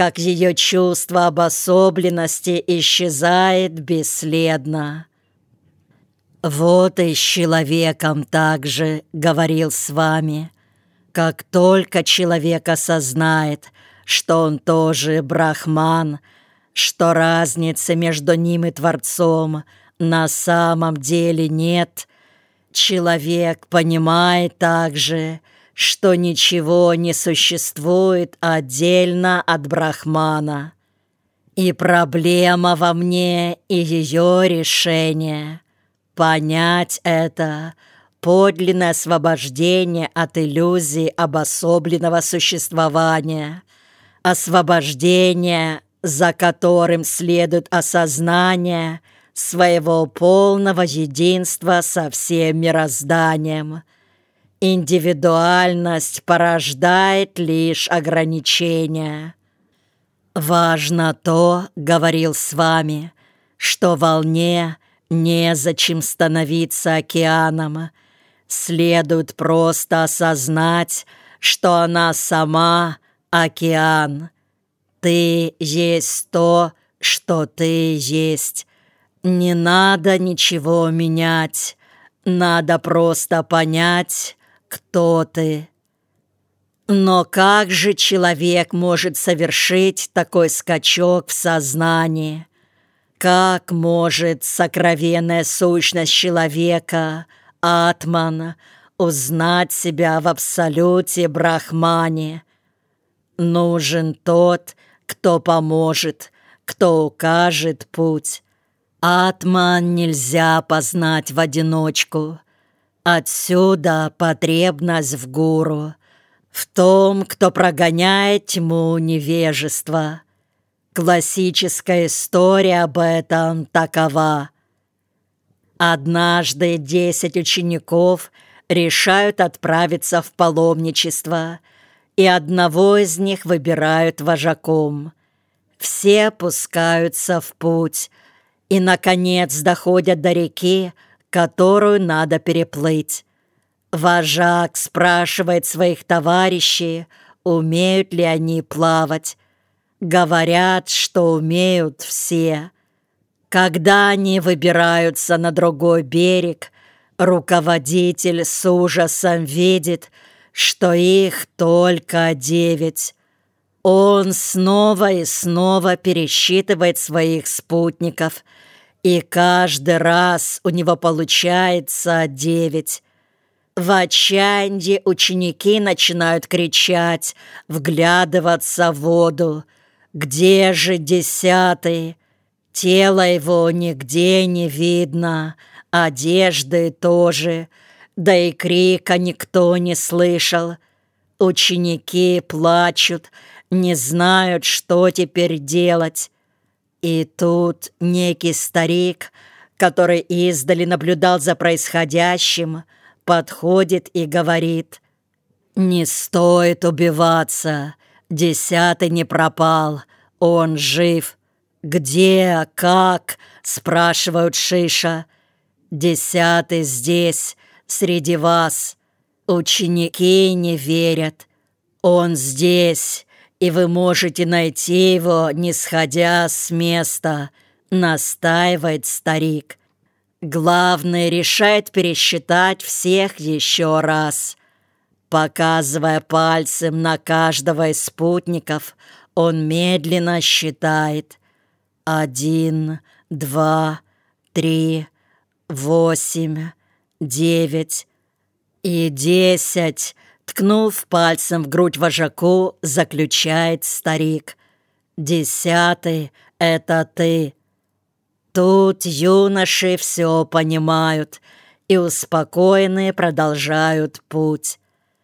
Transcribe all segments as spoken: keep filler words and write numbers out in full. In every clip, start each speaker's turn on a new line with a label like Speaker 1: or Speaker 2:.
Speaker 1: как ее чувство обособленности исчезает бесследно. Вот и с человеком также говорил с вами. Как только человек осознает, что он тоже брахман, что разницы между ним и Творцом на самом деле нет, человек понимает также, что ничего не существует отдельно от брахмана. И проблема во мне, и ее решение. Понять это — подлинное освобождение от иллюзий обособленного существования, освобождение, за которым следует осознание своего полного единства со всем мирозданием. Индивидуальность порождает лишь ограничения. «Важно то, — говорил с вами, — что волне незачем становиться океаном. Следует просто осознать, что она сама океан. Ты есть то, что ты есть. Не надо ничего менять, надо просто понять, кто ты». Но как же человек может совершить такой скачок в сознании? Как может сокровенная сущность человека, атман, узнать себя в абсолюте Брахмане? Нужен тот, кто поможет, кто укажет путь. Атман нельзя познать в одиночку. Отсюда потребность в гуру, в том, кто прогоняет тьму невежества. Классическая история об этом такова. Однажды десять учеников решают отправиться в паломничество, и одного из них выбирают вожаком. Все пускаются в путь и, наконец, доходят до реки, которую надо переплыть. Вожак спрашивает своих товарищей, умеют ли они плавать. Говорят, что умеют все. Когда они выбираются на другой берег, руководитель с ужасом видит, что их только девять. Он снова и снова пересчитывает своих спутников, и каждый раз у него получается девять. В отчаянии ученики начинают кричать, вглядываться в воду. «Где же десятый?» Тело его нигде не видно, одежды тоже, да и крика никто не слышал. Ученики плачут, не знают, что теперь делать. И тут некий старик, который издали наблюдал за происходящим, подходит и говорит: «Не стоит убиваться, десятый не пропал, он жив». «Где? Как?» — спрашивают Шиша. «Десятый здесь, среди вас». Ученики не верят. «Он здесь, и вы можете найти его, не сходя с места», — настаивает старик. Главный решает пересчитать всех еще раз. Показывая пальцем на каждого из спутников, он медленно считает. Один, два, три, восемь, девять и десять. Ткнув пальцем в грудь вожаку, заключает старик: «Десятый — это ты». Тут юноши все понимают и успокоенные продолжают путь.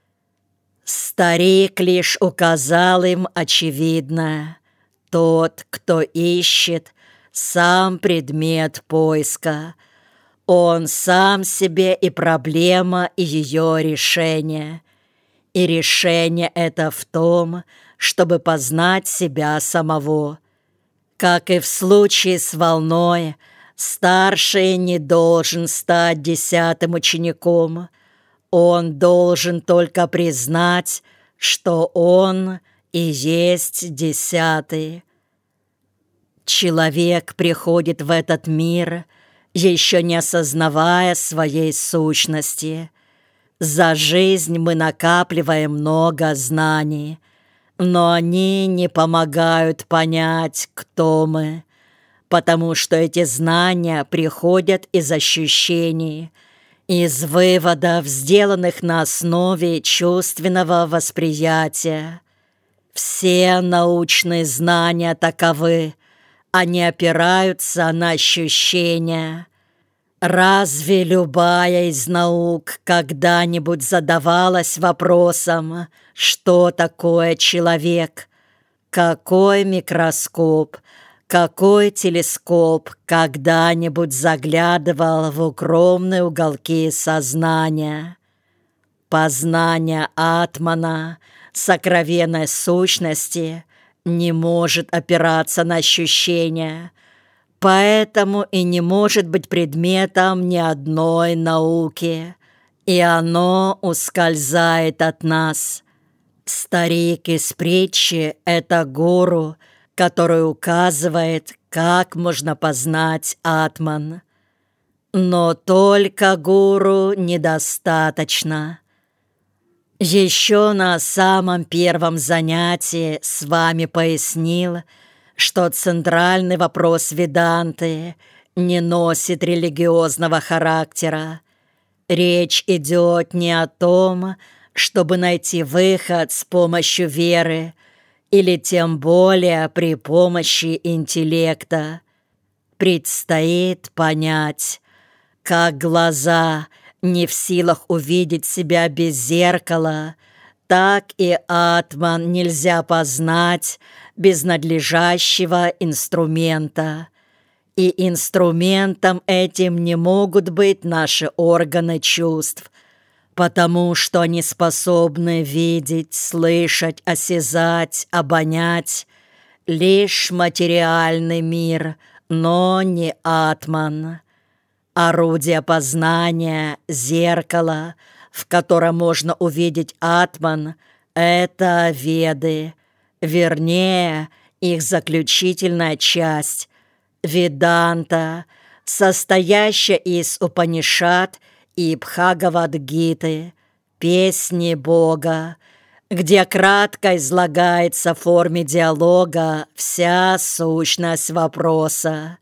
Speaker 1: Старик лишь указал им очевидное: тот, кто ищет, сам предмет поиска. Он сам себе и проблема, и ее решение. И решение это в том, чтобы познать себя самого. Как и в случае с волной, старший не должен стать десятым учеником. Он должен только признать, что он и есть десятый. Человек приходит в этот мир, еще не осознавая своей сущности. За жизнь мы накапливаем много знаний, но они не помогают понять, кто мы, потому что эти знания приходят из ощущений, из выводов, сделанных на основе чувственного восприятия. Все научные знания таковы, они опираются на ощущения. Разве любая из наук когда-нибудь задавалась вопросом, что такое человек? Какой микроскоп, какой телескоп когда-нибудь заглядывал в укромные уголки сознания? Познание атмана, сокровенной сущности, не может опираться на ощущения, поэтому и не может быть предметом ни одной науки, и оно ускользает от нас. Старик из притчи — это гуру, который указывает, как можно познать атман. Но только гуру недостаточно. Еще на самом первом занятии с вами пояснил, что центральный вопрос Веданты не носит религиозного характера. Речь идет не о том, чтобы найти выход с помощью веры или тем более при помощи интеллекта. Предстоит понять, как глаза не в силах увидеть себя без зеркала, так и атман нельзя познать без надлежащего инструмента. И инструментом этим не могут быть наши органы чувств, потому что они способны видеть, слышать, осязать, обонять лишь материальный мир, но не атман. Орудие познания, зеркало, в котором можно увидеть атман, это Веды, вернее, их заключительная часть, Веданта, состоящая из Упанишад и Бхагавад-гиты, песни Бога, где кратко излагается в форме диалога вся сущность вопроса.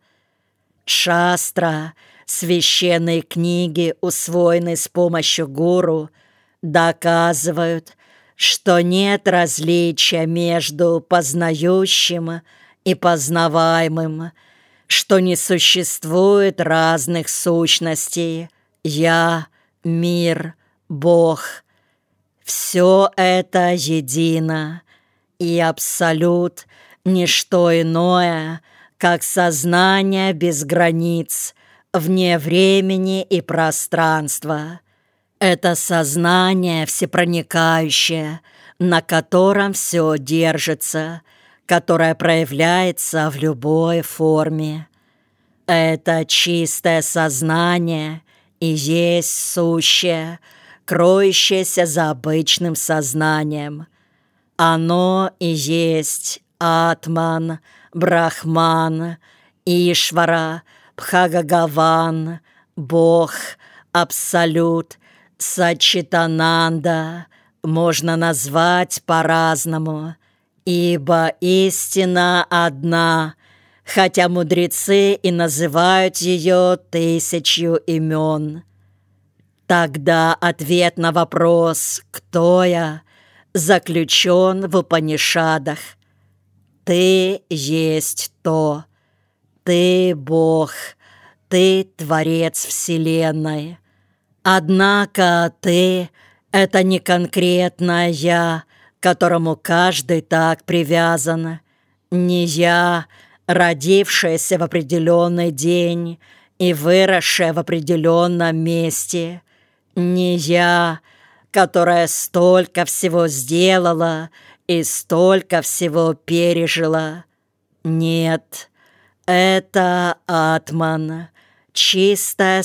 Speaker 1: Шастра, священные книги, усвоенные с помощью гуру, доказывают, что нет различия между познающим и познаваемым, что не существует разных сущностей «Я», «Мир», «Бог». Все это едино, и абсолют — ничто иное, как сознание без границ, вне времени и пространства. Это сознание всепроникающее, на котором все держится, которое проявляется в любой форме. Это чистое сознание и есть сущее, кроющееся за обычным сознанием. Оно и есть Атман, Брахман, Ишвара, Бхагаван, Бог, Абсолют, Сачитананда можно назвать по-разному, ибо истина одна, хотя мудрецы и называют ее тысячью имен. Тогда ответ на вопрос «Кто я?» заключен в Упанишадах. Ты есть то. Ты Бог. Ты Творец Вселенной. Однако ты — это не конкретное «я», к которому каждый так привязан. Не «я», родившаяся в определенный день и выросшая в определенном месте. Не «я», которая столько всего сделала и столько всего пережила. Нет, это Атман, чистое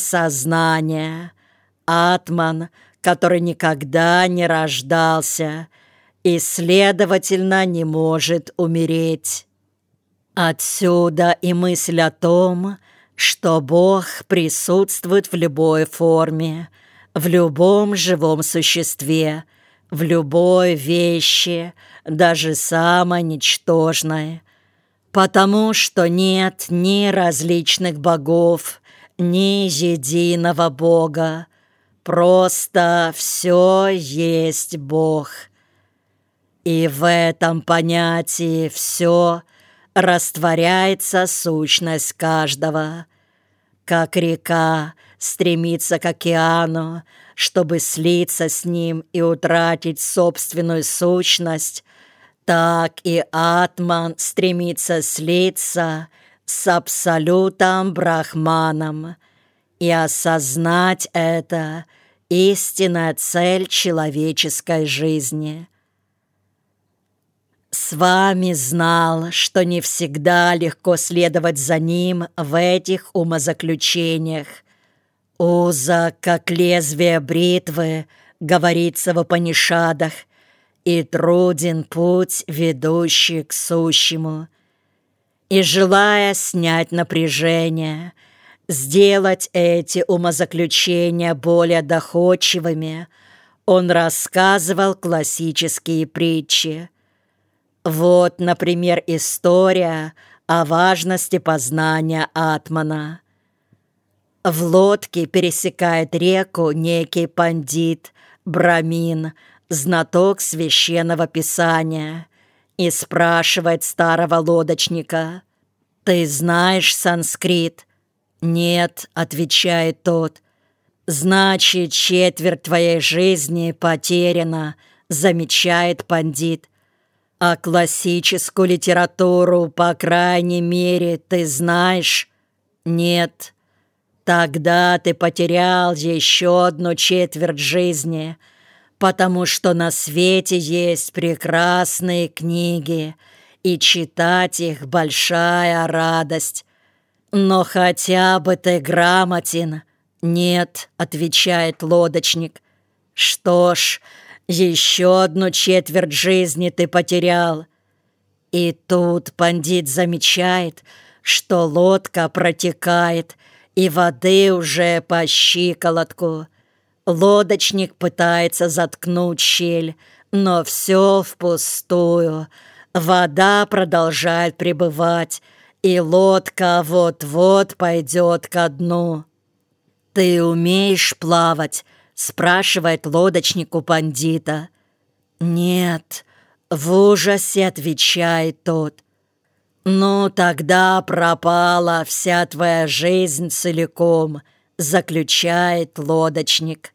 Speaker 1: сознание, Атман, который никогда не рождался, и, следовательно, не может умереть. Отсюда и мысль о том, что Бог присутствует в любой форме, в любом живом существе, в любой вещи, даже самой ничтожной, потому что нет ни различных богов, ни единого Бога, просто все есть Бог. И в этом понятии все растворяется сущность каждого, как река стремится к океану, чтобы слиться с ним и утратить собственную сущность, так и Атман стремится слиться с Абсолютом Брахманом, и осознать это — истинная цель человеческой жизни. С вами знал, что не всегда легко следовать за ним в этих умозаключениях. «Узок, как лезвие бритвы», говорится в Упанишадах, «и труден путь, ведущий к сущему». И желая снять напряжение, сделать эти умозаключения более доходчивыми, он рассказывал классические притчи. Вот, например, история о важности познания Атмана. В лодке пересекает реку некий пандит, брамин, знаток священного писания, и спрашивает старого лодочника: «Ты знаешь санскрит?» «Нет», — отвечает тот. «Значит, четверть твоей жизни потеряна», — замечает пандит. «А классическую литературу, по крайней мере, ты знаешь?» «Нет». «Тогда ты потерял еще одну четверть жизни, потому что на свете есть прекрасные книги, и читать их большая радость. Но хотя бы ты грамотен». «Нет», — отвечает лодочник. «Что ж, еще одну четверть жизни ты потерял». И тут пандит замечает, что лодка протекает, и воды уже по щиколотку. Лодочник пытается заткнуть щель, но все впустую. Вода продолжает прибывать, и лодка вот-вот пойдет ко дну. «Ты умеешь плавать?» — спрашивает лодочник у пандита. «Нет», — в ужасе отвечает тот. «Ну, тогда пропала вся твоя жизнь целиком», — заключает лодочник.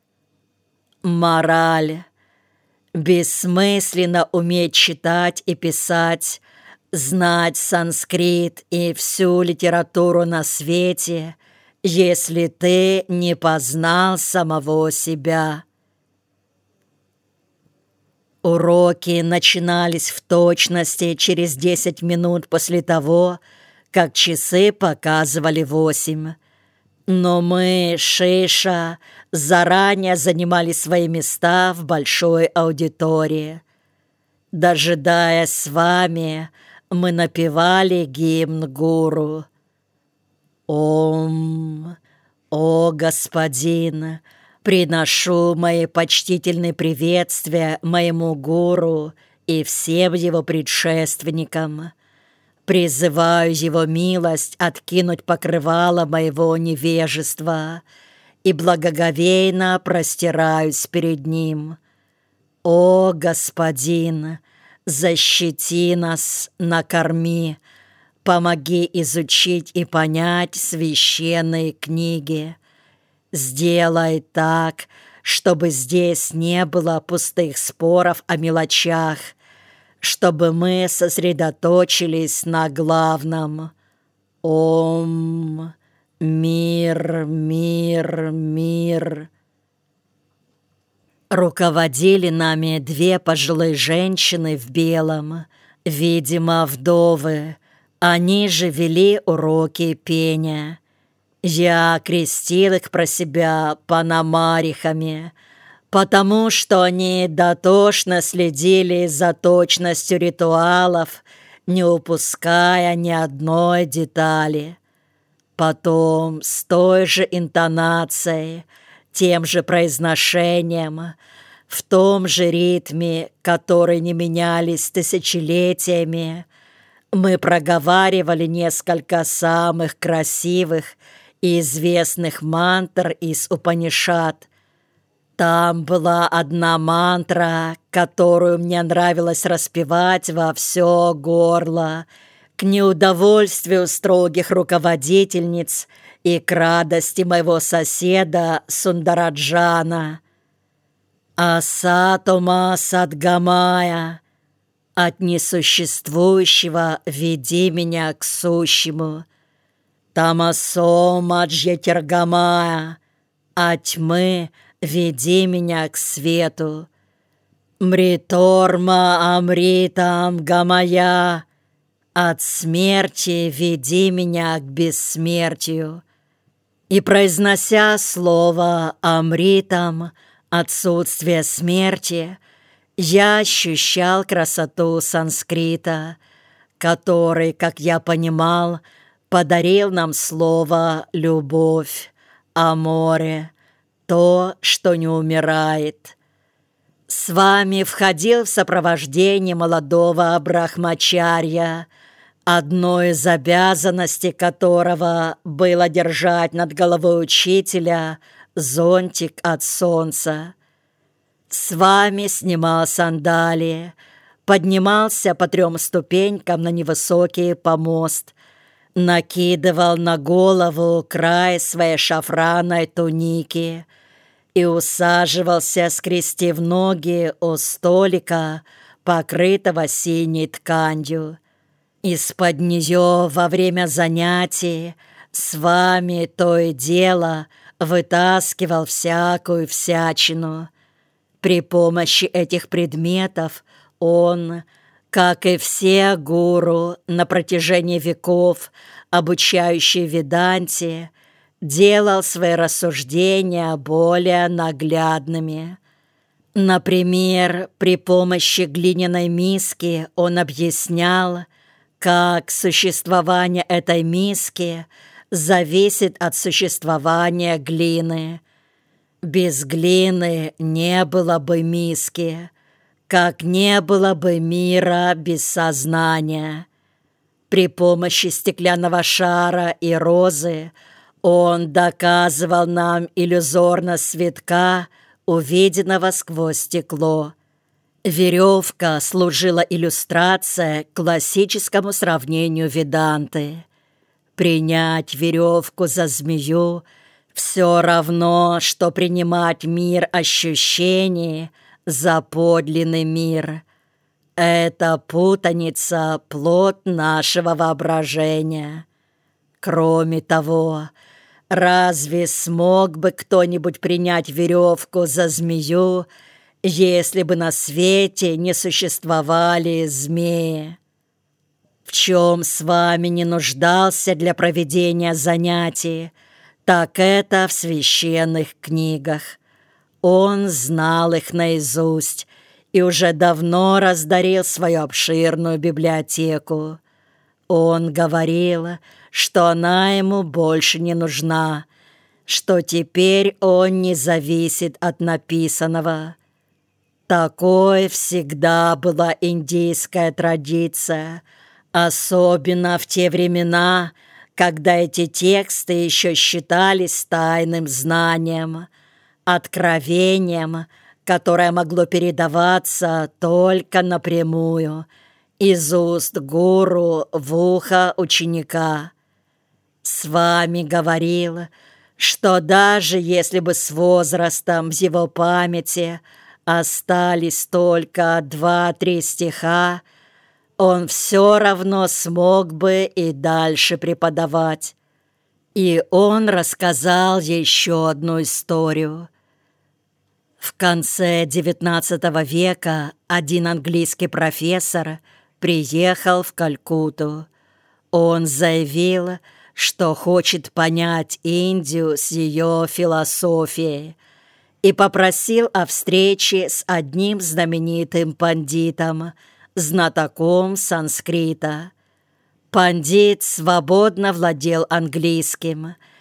Speaker 1: Мораль. Бессмысленно уметь читать и писать, знать санскрит и всю литературу на свете, если ты не познал самого себя. Уроки начинались в точности через десять минут после того, как часы показывали восемь. Но мы, Шиша, заранее занимали свои места в большой аудитории. Дожидаясь с вами, мы напевали гимн гуру. «Ом, о господин, приношу мои почтительные приветствия моему гуру и всем его предшественникам. Призываю его милость откинуть покрывало моего невежества и благоговейно простираюсь перед ним. О, господин, защити нас, накорми, помоги изучить и понять священные книги. Сделай так, чтобы здесь не было пустых споров о мелочах, чтобы мы сосредоточились на главном. Ом, мир, мир, мир». Руководили нами две пожилые женщины в белом, видимо, вдовы. Они же вели уроки пения. Я крестил их про себя панамарихами, потому что они дотошно следили за точностью ритуалов, не упуская ни одной детали. Потом с той же интонацией, тем же произношением, в том же ритме, который не менялись тысячелетиями, мы проговаривали несколько самых красивых и известных мантр из Упанишад. Там была одна мантра, которую мне нравилось распевать во все горло, к неудовольствию строгих руководительниц и к радости моего соседа Сундараджана. «Асатома Садгамая, от несуществующего веди меня к сущему. Тамасо Маджьятиргамая, от тьмы веди меня к свету. Мриторма Амритам Гамая, от смерти веди меня к бессмертию». И, произнося слово «Амритам», отсутствие смерти, я ощущал красоту санскрита, который, как я понимал, подарил нам слово «любовь», «аморе», то, что не умирает. С вами входил в сопровождении молодого брахмачарья, одной из обязанностей которого было держать над головой учителя зонтик от солнца. С вами снимал сандалии, поднимался по трем ступенькам на невысокий помост, накидывал на голову край своей шафранной туники и усаживался, скрестив ноги у столика, покрытого синей тканью. Из-под нее во время занятий с вами то и дело вытаскивал всякую всячину. При помощи этих предметов он, как и все гуру на протяжении веков, обучающие Веданте, делал свои рассуждения более наглядными. Например, при помощи глиняной миски он объяснял, как существование этой миски зависит от существования глины. Без глины не было бы миски, как не было бы мира без сознания. При помощи стеклянного шара и розы он доказывал нам иллюзорность цветка, увиденного сквозь стекло. Веревка служила иллюстрацией к классическому сравнению Веданты. Принять веревку за змею все равно, что принимать мир ощущений за подлинный мир. Это путаница — плод нашего воображения. Кроме того, разве смог бы кто-нибудь принять веревку за змею, если бы на свете не существовали змеи? В чем с вами не нуждался для проведения занятий, так это в священных книгах. Он знал их наизусть и уже давно раздарил свою обширную библиотеку. Он говорил, что она ему больше не нужна, что теперь он не зависит от написанного. Такой всегда была индийская традиция, особенно в те времена, когда эти тексты еще считались тайным знанием, откровением, которое могло передаваться только напрямую, из уст гуру в ухо ученика. С вами говорил, что даже если бы с возрастом в его памяти остались только два-три стиха, он все равно смог бы и дальше преподавать. И он рассказал еще одну историю. В конце девятнадцатого века один английский профессор приехал в Калькутту. Он заявил, что хочет понять Индию с ее философией, и попросил о встрече с одним знаменитым пандитом, знатоком санскрита. Пандит свободно владел английским